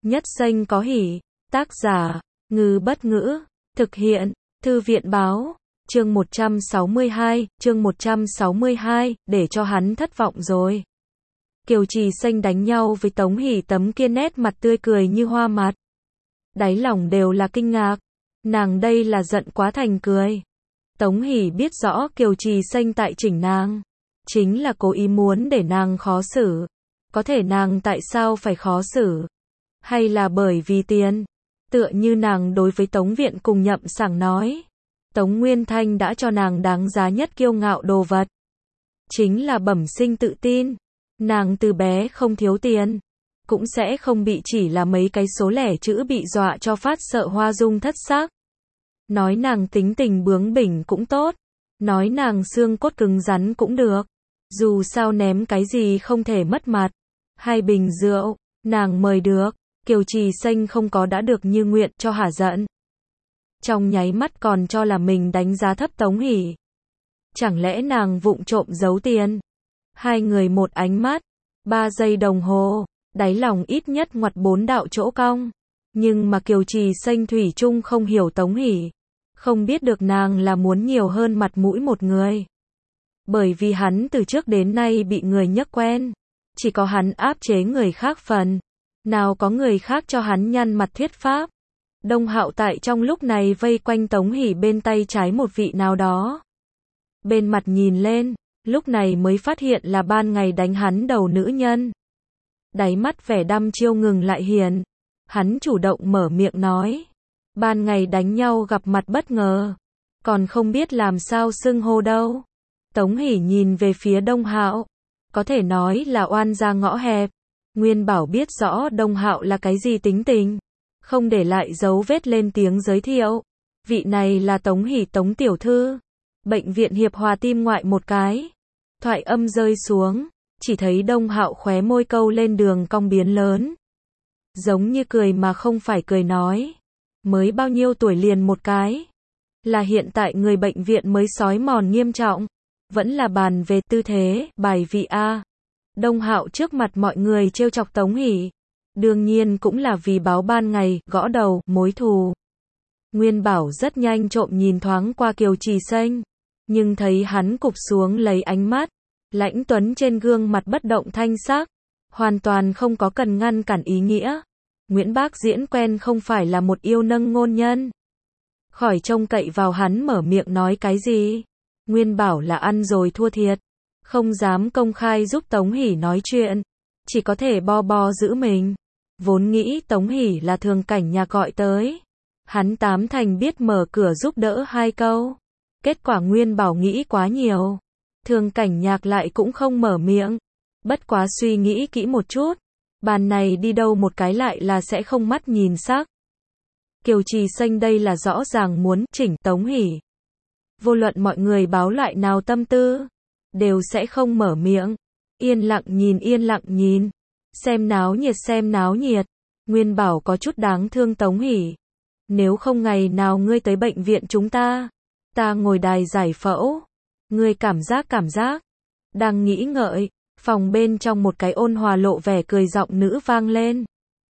Nhất danh có hỉ. Tác giả, Ngư Bất Ngữ. Thực hiện, Thư viện Báo. Chương 162, để cho hắn thất vọng rồi. Kiều Trì Xanh đánh nhau với Tống Hỷ, tấm kia nét mặt tươi cười như hoa mặt. Đáy lòng đều là kinh ngạc. Nàng đây là giận quá thành cười. Tống Hỷ biết rõ Kiều Trì Xanh tại chỉnh nàng, chính là cố ý muốn để nàng khó xử. Có thể nàng tại sao phải khó xử? Hay là bởi vì tiền? Tựa như nàng đối với Tống Viện cùng Nhậm Sảng nói, Tống Nguyên Thanh đã cho nàng đáng giá nhất kiêu ngạo đồ vật. Chính là bẩm sinh tự tin. Nàng từ bé không thiếu tiền, cũng sẽ không bị chỉ là mấy cái số lẻ chữ bị dọa cho phát sợ hoa dung thất xác. Nói nàng tính tình bướng bỉnh cũng tốt, nói nàng xương cốt cứng rắn cũng được. Dù sao ném cái gì không thể mất mặt. 2 bình rượu, nàng mời được, Kiều Trì Xanh không có đã được như nguyện cho hả giận. Trong nháy mắt còn cho là mình đánh giá thấp Tống Hỷ. Chẳng lẽ nàng vụng trộm giấu tiền? Hai người một ánh mắt, 3 giây đồng hồ, đáy lòng ít nhất ngoặt 4 đạo chỗ cong. Nhưng mà Kiều Trì Xanh thủy chung không hiểu Tống Hỷ, không biết được nàng là muốn nhiều hơn mặt mũi một người. Bởi vì hắn từ trước đến nay bị người nhắc quen, chỉ có hắn áp chế người khác phần, nào có người khác cho hắn nhăn mặt thuyết pháp. Đông Hạo tại trong lúc này vây quanh Tống Hỷ bên tay trái một vị nào đó. Bên mặt nhìn lên, lúc này mới phát hiện là ban ngày đánh hắn đầu nữ nhân. Đáy mắt vẻ đăm chiêu ngừng lại hiện. Hắn chủ động mở miệng nói. Ban ngày đánh nhau gặp mặt bất ngờ, còn không biết làm sao xưng hô đâu. Tống Hỷ nhìn về phía Đông Hạo, có thể nói là oan ra ngõ hẹp. Nguyên Bảo biết rõ Đông Hạo là cái gì tính tình, không để lại dấu vết lên tiếng giới thiệu. Vị này là Tống Hỷ, Tống tiểu thư. Bệnh viện Hiệp Hòa tim ngoại một cái. Thoại âm rơi xuống, chỉ thấy Đông Hạo khóe môi câu lên đường cong biến lớn. Giống như cười mà không phải cười nói. Mới bao nhiêu tuổi liền một cái? Là hiện tại người bệnh viện mới sói mòn nghiêm trọng, vẫn là bàn về tư thế, bài vị A. Đông Hạo trước mặt mọi người trêu chọc Tống Hỷ, đương nhiên cũng là vì báo ban ngày, gõ đầu, mối thù. Nguyên Bảo rất nhanh trộm nhìn thoáng qua Kiều Trì Xanh, nhưng thấy hắn cụp xuống lấy ánh mắt, lãnh tuấn trên gương mặt bất động thanh sắc, hoàn toàn không có cần ngăn cản ý nghĩa. Nguyễn Bác Diễn quen không phải là một yêu nâng ngôn nhân. Khỏi trông cậy vào hắn mở miệng nói cái gì. Nguyên Bảo là ăn rồi thua thiệt, không dám công khai giúp Tống Hỷ nói chuyện, chỉ có thể bo giữ mình. Vốn nghĩ Tống Hỷ là Thường Cảnh Nhạc gọi tới, hắn tám thành biết mở cửa giúp đỡ 2 câu. Kết quả Nguyên Bảo nghĩ quá nhiều, Thường Cảnh Nhạc lại cũng không mở miệng. Bất quá suy nghĩ kỹ một chút, bàn này đi đâu một cái lại là sẽ không mắt nhìn sắc. Kiều Trì Xanh đây là rõ ràng muốn chỉnh Tống Hỷ. Vô luận mọi người báo loại nào tâm tư, đều sẽ không mở miệng. Yên lặng nhìn. Xem náo nhiệt. Nguyên Bảo có chút đáng thương Tống Hỷ. Nếu không ngày nào ngươi tới bệnh viện chúng ta ngồi đài giải phẫu. Ngươi cảm giác. Đang nghĩ ngợi, phòng bên trong một cái ôn hòa lộ vẻ cười giọng nữ vang lên.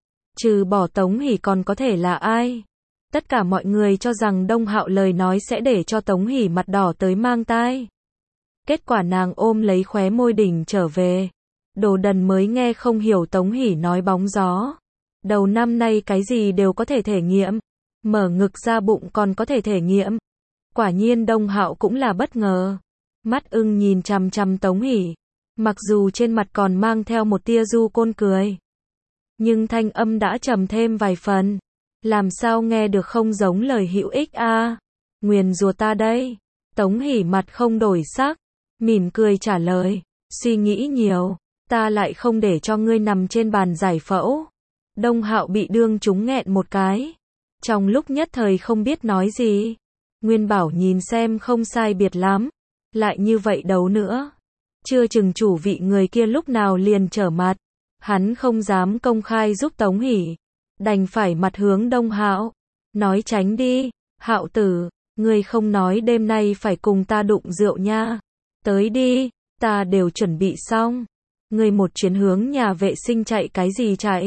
Trừ bỏ Tống Hỷ còn có thể là ai? Tất cả mọi người cho rằng Đông Hạo lời nói sẽ để cho Tống Hỷ mặt đỏ tới mang tai. Kết quả nàng ôm lấy khóe môi đỉnh trở về. Đồ đần mới nghe không hiểu Tống Hỷ nói bóng gió. Đầu năm nay cái gì đều có thể thể nghiệm. Mở ngực ra bụng còn có thể thể nghiệm. Quả nhiên Đông Hạo cũng là bất ngờ. Mắt ưng nhìn chằm chằm Tống Hỷ. Mặc dù trên mặt còn mang theo một tia du côn cười, nhưng thanh âm đã trầm thêm vài phần. Làm sao nghe được không giống lời hữu ích a? Nguyền rủa ta đây. Tống Hỷ mặt không đổi sắc, mỉm cười trả lời. Suy nghĩ nhiều, ta lại không để cho ngươi nằm trên bàn giải phẫu. Đông Hạo bị đương trúng nghẹn một cái. Trong lúc nhất thời không biết nói gì. Nguyên Bảo nhìn xem không sai biệt lắm. Lại như vậy đấu nữa, chưa chừng chủ vị người kia lúc nào liền trở mặt. Hắn không dám công khai giúp Tống Hỷ, đành phải mặt hướng Đông Hạo. Nói tránh đi, Hạo tử, ngươi không nói đêm nay phải cùng ta đụng rượu nha. Tới đi, ta đều chuẩn bị xong. Ngươi một chuyến hướng nhà vệ sinh chạy cái gì chạy?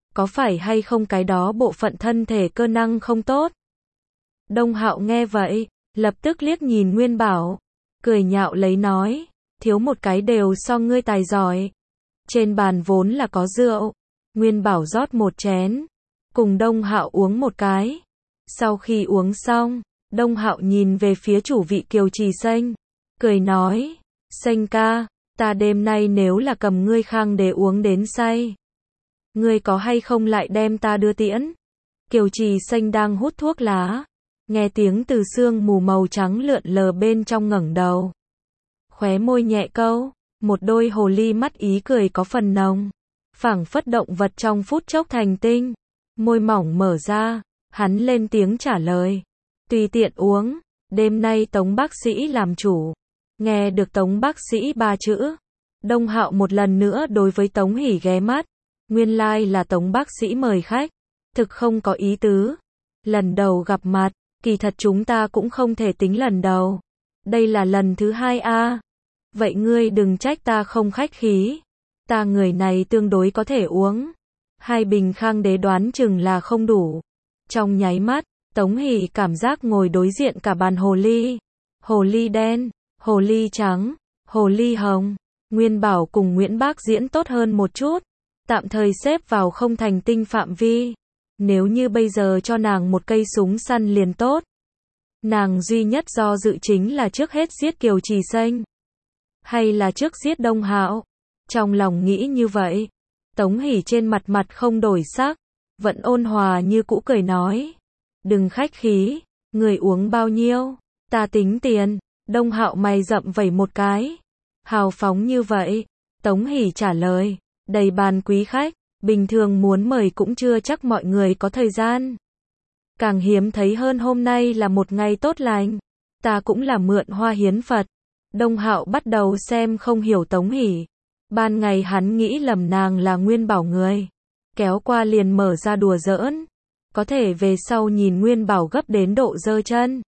có phải hay không cái đó bộ phận thân thể cơ năng không tốt? Đông Hạo nghe vậy, lập tức liếc nhìn Nguyên Bảo, cười nhạo lấy nói, thiếu một cái đều so ngươi tài giỏi. Trên bàn vốn là có rượu, Nguyên Bảo rót một chén, cùng Đông Hạo uống một cái. Sau khi uống xong, Đông Hạo nhìn về phía chủ vị Kiều Trì Xanh, cười nói, Xanh ca, ta đêm nay nếu là cầm ngươi khang để uống đến say, ngươi có hay không lại đem ta đưa tiễn? Kiều Trì Xanh đang hút thuốc lá, nghe tiếng từ sương mù màu trắng lượn lờ bên trong ngẩng đầu. Khóe môi nhẹ câu, một đôi hồ ly mắt ý cười có phần nồng, phảng phất động vật trong phút chốc thành tinh. Môi mỏng mở ra, hắn lên tiếng trả lời, tùy tiện uống, đêm nay Tống bác sĩ làm chủ. Nghe được Tống bác sĩ ba chữ, Đông Hạo một lần nữa đối với Tống Hỷ ghé mắt, nguyên lai là Tống bác sĩ mời khách, thực không có ý tứ. Lần đầu gặp mặt, kỳ thật chúng ta cũng không thể tính lần đầu, đây là lần thứ hai a. Vậy ngươi đừng trách ta không khách khí, ta người này tương đối có thể uống, 2 bình khang đế đoán chừng là không đủ. Trong nháy mắt, Tống Hỷ cảm giác ngồi đối diện cả bàn hồ ly đen, hồ ly trắng, hồ ly hồng. Nguyên Bảo cùng Nguyễn Bác diễn tốt hơn một chút, tạm thời xếp vào không thành tinh phạm vi. Nếu như bây giờ cho nàng một cây súng săn liền tốt. Nàng duy nhất do dự chính là trước hết giết Kiều Trì Xanh, hay là trước giết Đông Hạo. Trong lòng nghĩ như vậy, Tống Hỷ trên mặt không đổi sắc, vẫn ôn hòa như cũ cười nói, đừng khách khí, người uống bao nhiêu, ta tính tiền. Đông Hạo mày rậm vẩy một cái, hào phóng như vậy. Tống Hỷ trả lời, đầy bàn quý khách, bình thường muốn mời cũng chưa chắc mọi người có thời gian. Càng hiếm thấy hơn hôm nay là một ngày tốt lành, ta cũng là mượn hoa hiến Phật. Đông Hạo bắt đầu xem không hiểu Tống Hỷ. Ban ngày hắn nghĩ lầm nàng là Nguyên Bảo người, kéo qua liền mở ra đùa giỡn. Có thể về sau nhìn Nguyên Bảo gấp đến độ giơ chân,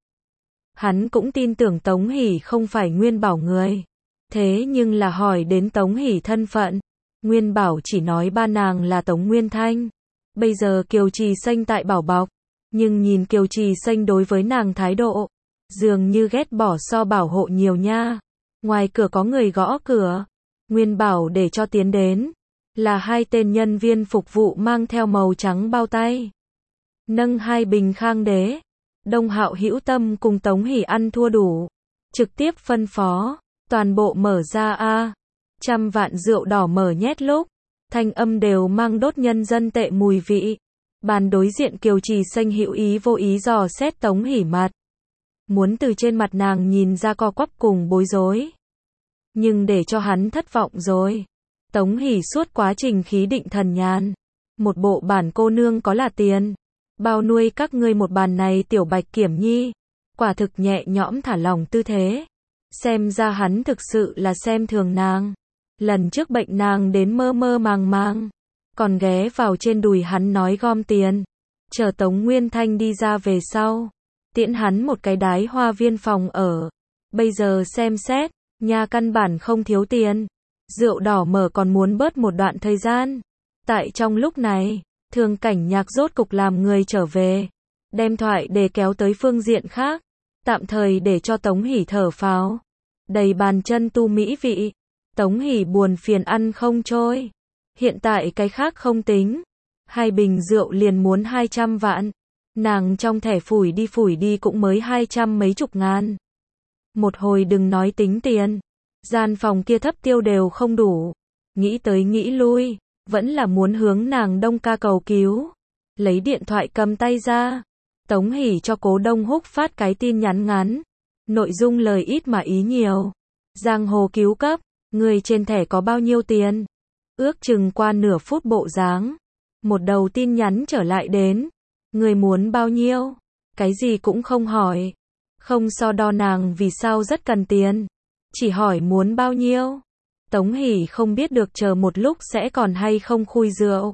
hắn cũng tin tưởng Tống Hỷ không phải Nguyên Bảo người. Thế nhưng là hỏi đến Tống Hỷ thân phận, Nguyên Bảo chỉ nói ba nàng là Tống Nguyên Thanh. Bây giờ Kiều Trì Xanh tại bảo bọc, nhưng nhìn Kiều Trì Xanh đối với nàng thái độ, dường như ghét bỏ so bảo hộ nhiều nha. Ngoài cửa có người gõ cửa, Nguyên Bảo để cho tiến đến, là 2 tên nhân viên phục vụ mang theo màu trắng bao tay, nâng 2 bình khang đế. Đông Hạo hữu tâm cùng Tống Hỷ ăn thua đủ, trực tiếp phân phó, toàn bộ mở ra a. 100 vạn rượu đỏ mở nhét lúc, thanh âm đều mang đốt nhân dân tệ mùi vị. Bàn đối diện Kiều Trì Xanh hữu ý vô ý dò xét Tống Hỷ mặt, muốn từ trên mặt nàng nhìn ra co quắp cùng bối rối. Nhưng để cho hắn thất vọng rồi. Tống Hỷ suốt quá trình khí định thần nhàn, một bộ bản cô nương có là tiền, bao nuôi các ngươi một bàn này tiểu Bạch Kiểm Nhi, quả thực nhẹ nhõm thả lỏng tư thế. Xem ra hắn thực sự là xem thường nàng. Lần trước bệnh nàng đến mơ mơ màng màng, còn ghé vào trên đùi hắn nói gom tiền. Chờ Tống Nguyên Thanh đi ra về sau, tiễn hắn một cái đái hoa viên phòng ở. Bây giờ xem xét, nhà căn bản không thiếu tiền. Rượu đỏ mở còn muốn bớt một đoạn thời gian. Tại trong lúc này, Thường Cảnh Nhạc rốt cục làm người trở về, đem thoại để kéo tới phương diện khác, tạm thời để cho Tống Hỷ thở phào. Đầy bàn chân tu mỹ vị, Tống Hỷ buồn phiền ăn không trôi. Hiện tại cái khác không tính, 2 bình rượu liền muốn 200 vạn. Nàng trong thẻ phủi đi cũng mới 200 mấy chục ngàn. Một hồi đừng nói tính tiền, gian phòng kia thấp tiêu đều không đủ. Nghĩ tới nghĩ lui, vẫn là muốn hướng nàng Đông ca cầu cứu. Lấy điện thoại cầm tay ra, Tống Hỷ cho Cố Đông Húc phát cái tin nhắn ngắn. Nội dung lời ít mà ý nhiều. Giang hồ cứu cấp, người trên thẻ có bao nhiêu tiền? Ước chừng qua nửa phút bộ dáng, một đầu tin nhắn trở lại đến. Người muốn bao nhiêu? Cái gì cũng không hỏi, không so đo nàng vì sao rất cần tiền, chỉ hỏi muốn bao nhiêu. Tống Hỷ không biết được chờ một lúc sẽ còn hay không khui rượu.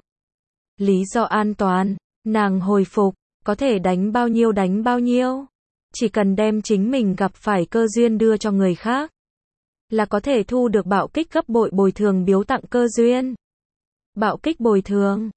Lý do an toàn, nàng hồi phục, có thể đánh bao nhiêu. Chỉ cần đem chính mình gặp phải cơ duyên đưa cho người khác, là có thể thu được bạo kích gấp bội bồi thường biếu tặng cơ duyên. Bạo kích bồi thường,